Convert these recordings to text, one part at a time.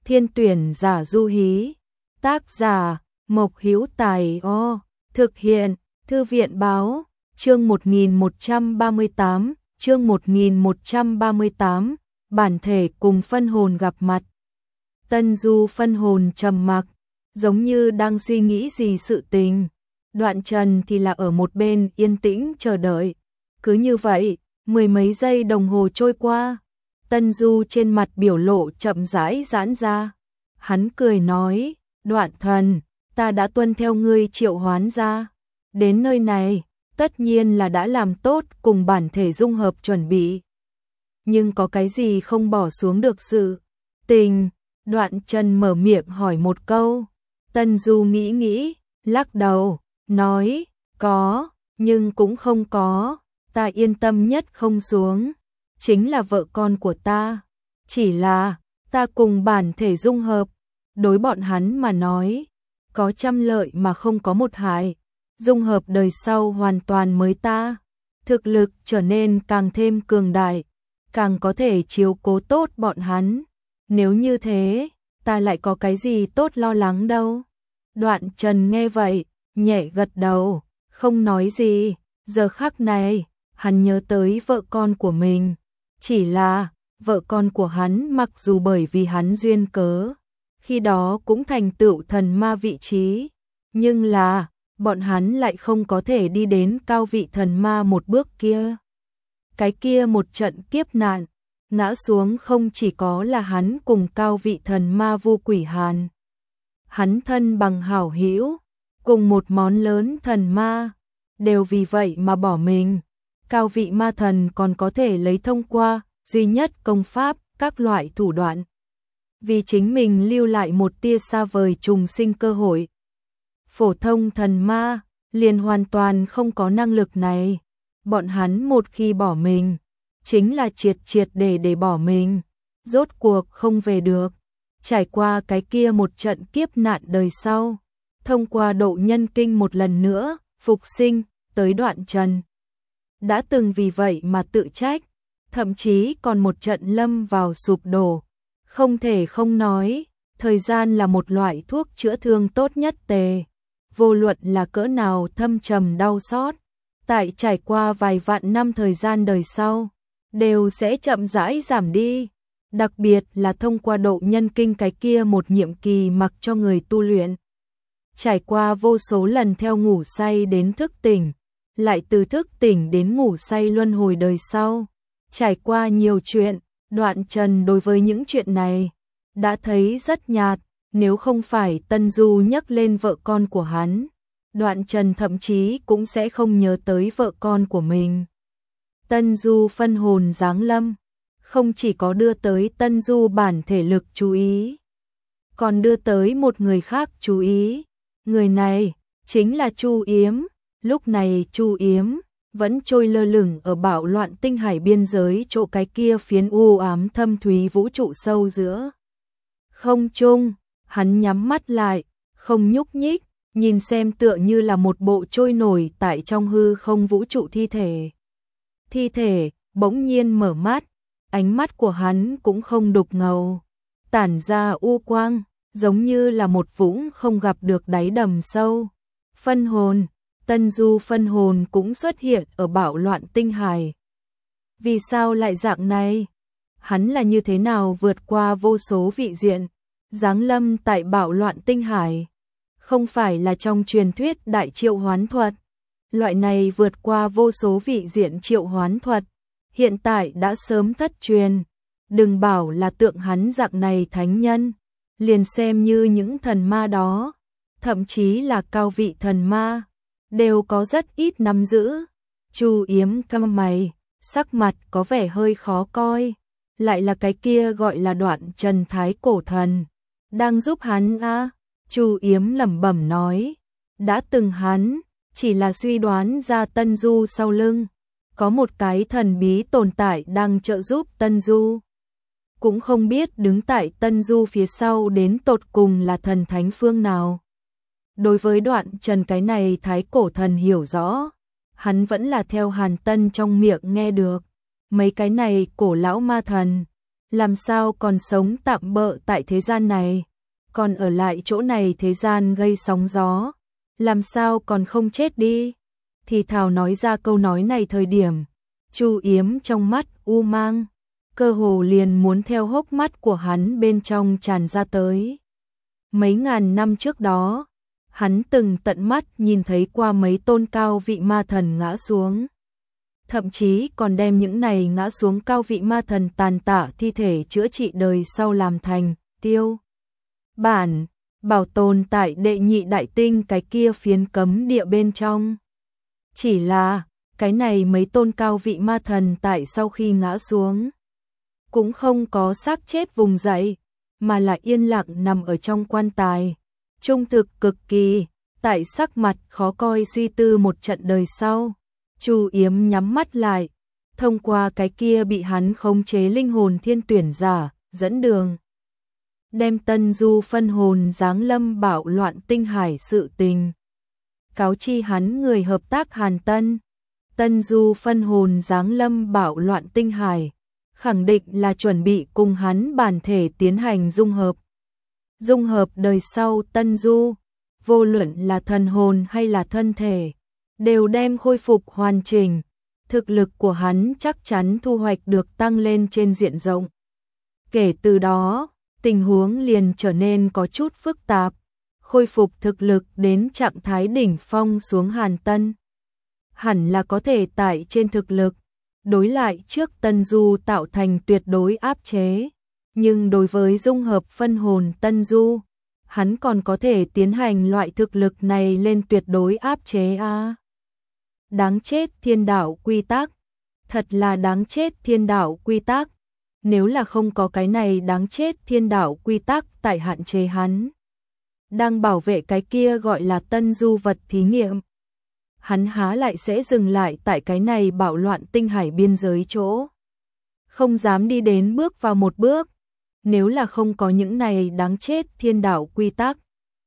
Thiên tuyển giả du hí. Tác giả Mộc Hữu Tài. Thực hiện Thư viện báo. Chương 1138, chương 1138, bản thể cùng phân hồn gặp mặt. Tân Du phân hồn trầm mặc, giống như đang suy nghĩ gì sự tình. Đoạn Trần thì là ở một bên yên tĩnh chờ đợi. Cứ như vậy, mười mấy giây đồng hồ trôi qua, Tân Du trên mặt biểu lộ chậm rãi giãn ra. Hắn cười nói, Đoạn thần, ta đã tuân theo ngươi triệu hoán ra. Đến nơi này, tất nhiên là đã làm tốt cùng bản thể dung hợp chuẩn bị. Nhưng có cái gì không bỏ xuống được sự tình? Đoạn Trần mở miệng hỏi một câu. Tân Du nghĩ, lắc đầu, nói, có, nhưng cũng không có. Ta yên tâm nhất không xuống, chính là vợ con của ta. Chỉ là, ta cùng bản thể dung hợp, đối bọn hắn mà nói, có trăm lợi mà không có một hại. Dung hợp đời sau hoàn toàn mới ta, thực lực trở nên càng thêm cường đại, càng có thể chiếu cố tốt bọn hắn. Nếu như thế, ta lại có cái gì tốt lo lắng đâu. Đoạn Trần nghe vậy, nhẹ gật đầu, không nói gì. Giờ khắc này, hắn nhớ tới vợ con của mình. Chỉ là, vợ con của hắn mặc dù bởi vì hắn duyên cớ, khi đó cũng thành tựu thần ma vị trí, nhưng là, bọn hắn lại không có thể đi đến cao vị thần ma một bước kia. Cái kia một trận kiếp nạn, ngã xuống không chỉ có là hắn cùng cao vị thần ma Vu Quỷ Hàn. Hắn thân bằng hảo hữu, cùng một món lớn thần ma, đều vì vậy mà bỏ mình. Cao vị ma thần còn có thể lấy thông qua duy nhất công pháp, các loại thủ đoạn, vì chính mình lưu lại một tia xa vời trùng sinh cơ hội. Phổ thông thần ma liền hoàn toàn không có năng lực này. Bọn hắn một khi bỏ mình, chính là triệt để bỏ mình, rốt cuộc không về được. Trải qua cái kia một trận kiếp nạn đời sau, thông qua độ nhân kinh một lần nữa, phục sinh, tới Đoạn Trần. Đã từng vì vậy mà tự trách, thậm chí còn một trận lâm vào sụp đổ. Không thể không nói, thời gian là một loại thuốc chữa thương tốt nhất tề. Vô luận là cỡ nào thâm trầm đau xót, tại trải qua vài vạn năm thời gian đời sau, đều sẽ chậm rãi giảm đi. Đặc biệt là thông qua độ nhân kinh cái kia một nhiệm kỳ mặc cho người tu luyện. Trải qua vô số lần theo ngủ say đến thức tỉnh, lại từ thức tỉnh đến ngủ say luân hồi đời sau. Trải qua nhiều chuyện, Đoạn Trần đối với những chuyện này đã thấy rất nhạt. Nếu không phải Tân Du nhắc lên vợ con của hắn, Đoạn Trần thậm chí cũng sẽ không nhớ tới vợ con của mình. Tân Du phân hồn giáng lâm, không chỉ có đưa tới Tân Du bản thể lực chú ý, còn đưa tới một người khác chú ý. Người này chính là Chu Yếm. Lúc này Chu Yếm vẫn trôi lơ lửng ở bạo loạn tinh hải biên giới, chỗ cái kia phiến u ám thâm thúy vũ trụ sâu giữa không trung. Hắn nhắm mắt lại, không nhúc nhích, nhìn xem tựa như là một bộ trôi nổi tại trong hư không vũ trụ thi thể. Thi thể bỗng nhiên mở mắt, ánh mắt của hắn cũng không đục ngầu, tản ra u quang, giống như là một vũng không gặp được đáy đầm sâu. Phân hồn, Tân Du phân hồn cũng xuất hiện ở bạo loạn tinh hải. Vì sao lại dạng này? Hắn là như thế nào vượt qua vô số vị diện, giáng lâm tại bạo loạn tinh hải? Không phải là trong truyền thuyết đại triệu hoán thuật. Loại này vượt qua vô số vị diện triệu hoán thuật, hiện tại đã sớm thất truyền. Đừng bảo là tượng hắn dạng này thánh nhân, liền xem như những thần ma đó, thậm chí là cao vị thần ma, đều có rất ít nắm giữ. Chu Yếm cau mày, sắc mặt có vẻ hơi khó coi. Lại là cái kia gọi là Đoạn Trần thái cổ thần, đang giúp hắn à? Chu Yếm lẩm bẩm nói. Đã từng hắn chỉ là suy đoán ra Tân Du sau lưng có một cái thần bí tồn tại đang trợ giúp Tân Du, cũng không biết đứng tại Tân Du phía sau đến tột cùng là thần thánh phương nào. Đối với Đoạn Trần cái này thái cổ thần hiểu rõ, hắn vẫn là theo Hàn Tân trong miệng nghe được. Mấy cái này cổ lão ma thần làm sao còn sống tạm bợ tại thế gian này, còn ở lại chỗ này thế gian gây sóng gió, làm sao còn không chết đi. Thì thào nói ra câu nói này thời điểm, Chu Yếm trong mắt u mang, cơ hồ liền muốn theo hốc mắt của hắn bên trong tràn ra tới. Mấy ngàn năm trước đó, hắn từng tận mắt nhìn thấy qua mấy tôn cao vị ma thần ngã xuống. Thậm chí còn đem những này ngã xuống cao vị ma thần tàn tạ thi thể chữa trị đời sau làm thành tiêu bản, bảo tồn tại đệ nhị đại tinh cái kia phiến cấm địa bên trong. Chỉ là, cái này mấy tôn cao vị ma thần tại sau khi ngã xuống, cũng không có xác chết vùng dậy, mà là yên lặng nằm ở trong quan tài, trung thực cực kỳ, tại sắc mặt khó coi suy tư một trận đời sau. Chu Yếm nhắm mắt lại, thông qua cái kia bị hắn khống chế linh hồn thiên tuyển giả, dẫn đường. Đem Tân Du phân hồn giáng lâm bạo loạn tinh hải sự tình. Cáo chi hắn người hợp tác Hàn Tân. Tân Du phân hồn giáng lâm bạo loạn tinh hải, khẳng định là chuẩn bị cùng hắn bản thể tiến hành dung hợp. Dung hợp đời sau Tân Du, vô luận là thần hồn hay là thân thể, đều đem khôi phục hoàn chỉnh, thực lực của hắn chắc chắn thu hoạch được tăng lên trên diện rộng. Kể từ đó, tình huống liền trở nên có chút phức tạp, khôi phục thực lực đến trạng thái đỉnh phong xuống Hàn Tân. Hẳn là có thể tại trên thực lực, đối lại trước Tân Du tạo thành tuyệt đối áp chế, nhưng đối với dung hợp phân hồn Tân Du, hắn còn có thể tiến hành loại thực lực này lên tuyệt đối áp chế a. Đáng chết thiên đạo quy tắc, thật là đáng chết thiên đạo quy tắc, nếu là không có cái này đáng chết thiên đạo quy tắc tại hạn chế hắn, đang bảo vệ cái kia gọi là Tân Du vật thí nghiệm, hắn há lại sẽ dừng lại tại cái này bạo loạn tinh hải biên giới chỗ, không dám đi đến bước vào một bước. Nếu là không có những này đáng chết thiên đạo quy tắc,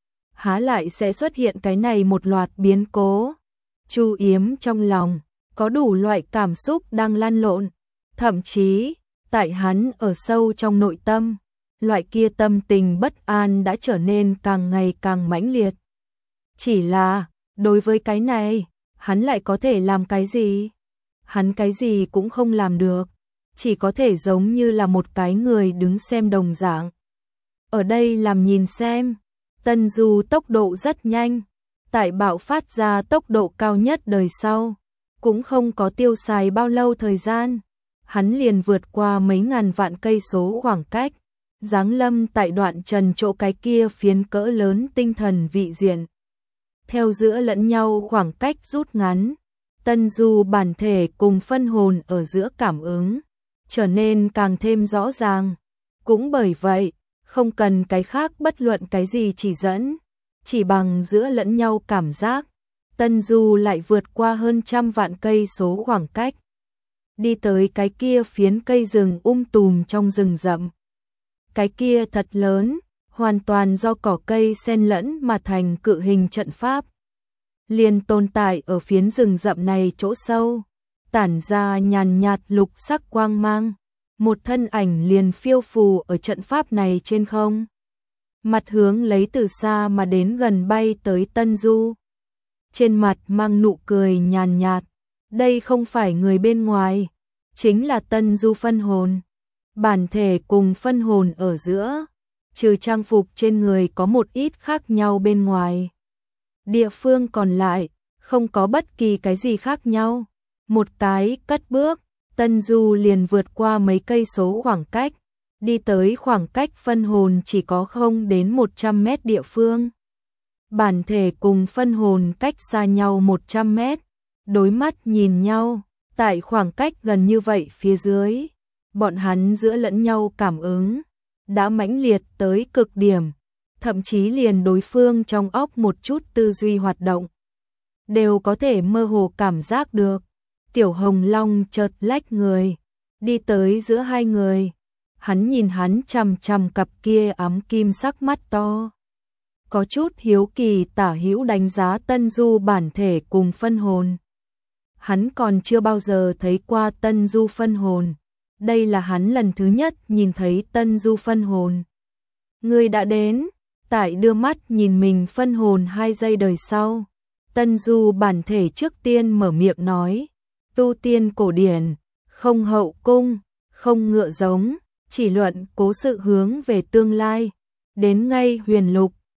há lại sẽ xuất hiện cái này một loạt biến cố. Chu Yếm trong lòng có đủ loại cảm xúc đang lăn lộn, thậm chí tại hắn ở sâu trong nội tâm, loại kia tâm tình bất an đã trở nên càng ngày càng mãnh liệt. Chỉ là, đối với cái này, hắn lại có thể làm cái gì? Hắn cái gì cũng không làm được, chỉ có thể giống như là một cái người đứng xem đồng dạng. Ở đây làm nhìn xem, Tân Du tốc độ rất nhanh, tại bạo phát ra tốc độ cao nhất đời sau, cũng không có tiêu xài bao lâu thời gian, hắn liền vượt qua mấy ngàn vạn cây số khoảng cách, giáng lâm tại đoạn trần chỗ cái kia phiến cỡ lớn tinh thần vị diện. Theo giữa lẫn nhau khoảng cách rút ngắn, Tân Du bản thể cùng phân hồn ở giữa cảm ứng trở nên càng thêm rõ ràng. Cũng bởi vậy, không cần cái khác bất luận cái gì chỉ dẫn, chỉ bằng giữa lẫn nhau cảm giác, Tân Du lại vượt qua hơn trăm vạn cây số khoảng cách, đi tới cái kia phiến cây rừng tùm trong rừng rậm. Cái kia thật lớn, hoàn toàn do cỏ cây xen lẫn mà thành cự hình trận pháp, liền tồn tại ở phiến rừng rậm này chỗ sâu, tản ra nhàn nhạt lục sắc quang mang, một thân ảnh liền phiêu phù ở trận pháp này trên không, mặt hướng lấy từ xa mà đến gần bay tới Tân Du. Trên mặt mang nụ cười nhàn nhạt, đây không phải người bên ngoài, chính là Tân Du phân hồn. Bản thể cùng phân hồn ở giữa, trừ trang phục trên người có một ít khác nhau bên ngoài, địa phương còn lại không có bất kỳ cái gì khác nhau. Một cái cất bước, Tân Du liền vượt qua mấy cây số khoảng cách, đi tới khoảng cách phân hồn chỉ có không đến 100 mét địa phương. Bản thể cùng phân hồn cách xa nhau 100 mét, đối mắt nhìn nhau, tại khoảng cách gần như vậy phía dưới, bọn hắn giữa lẫn nhau cảm ứng đã mãnh liệt tới cực điểm, thậm chí liền đối phương trong óc một chút tư duy hoạt động đều có thể mơ hồ cảm giác được. Tiểu Hồng Long chợt lách người, đi tới giữa hai người, hắn nhìn hắn chằm chằm cặp kia ám kim sắc mắt to, có chút hiếu kỳ tả hữu đánh giá Tân Du bản thể cùng phân hồn. Hắn còn chưa bao giờ thấy qua Tân Du phân hồn, Đây là hắn lần thứ nhất nhìn thấy Tân Du phân hồn. Người đã đến, tại đưa mắt nhìn mình phân hồn 2 giây đời sau. Tân Du bản thể trước tiên mở miệng nói, tu tiên cổ điển, không hậu cung, không ngựa giống, chỉ luận cố sự hướng về tương lai. Đến ngay huyền lục,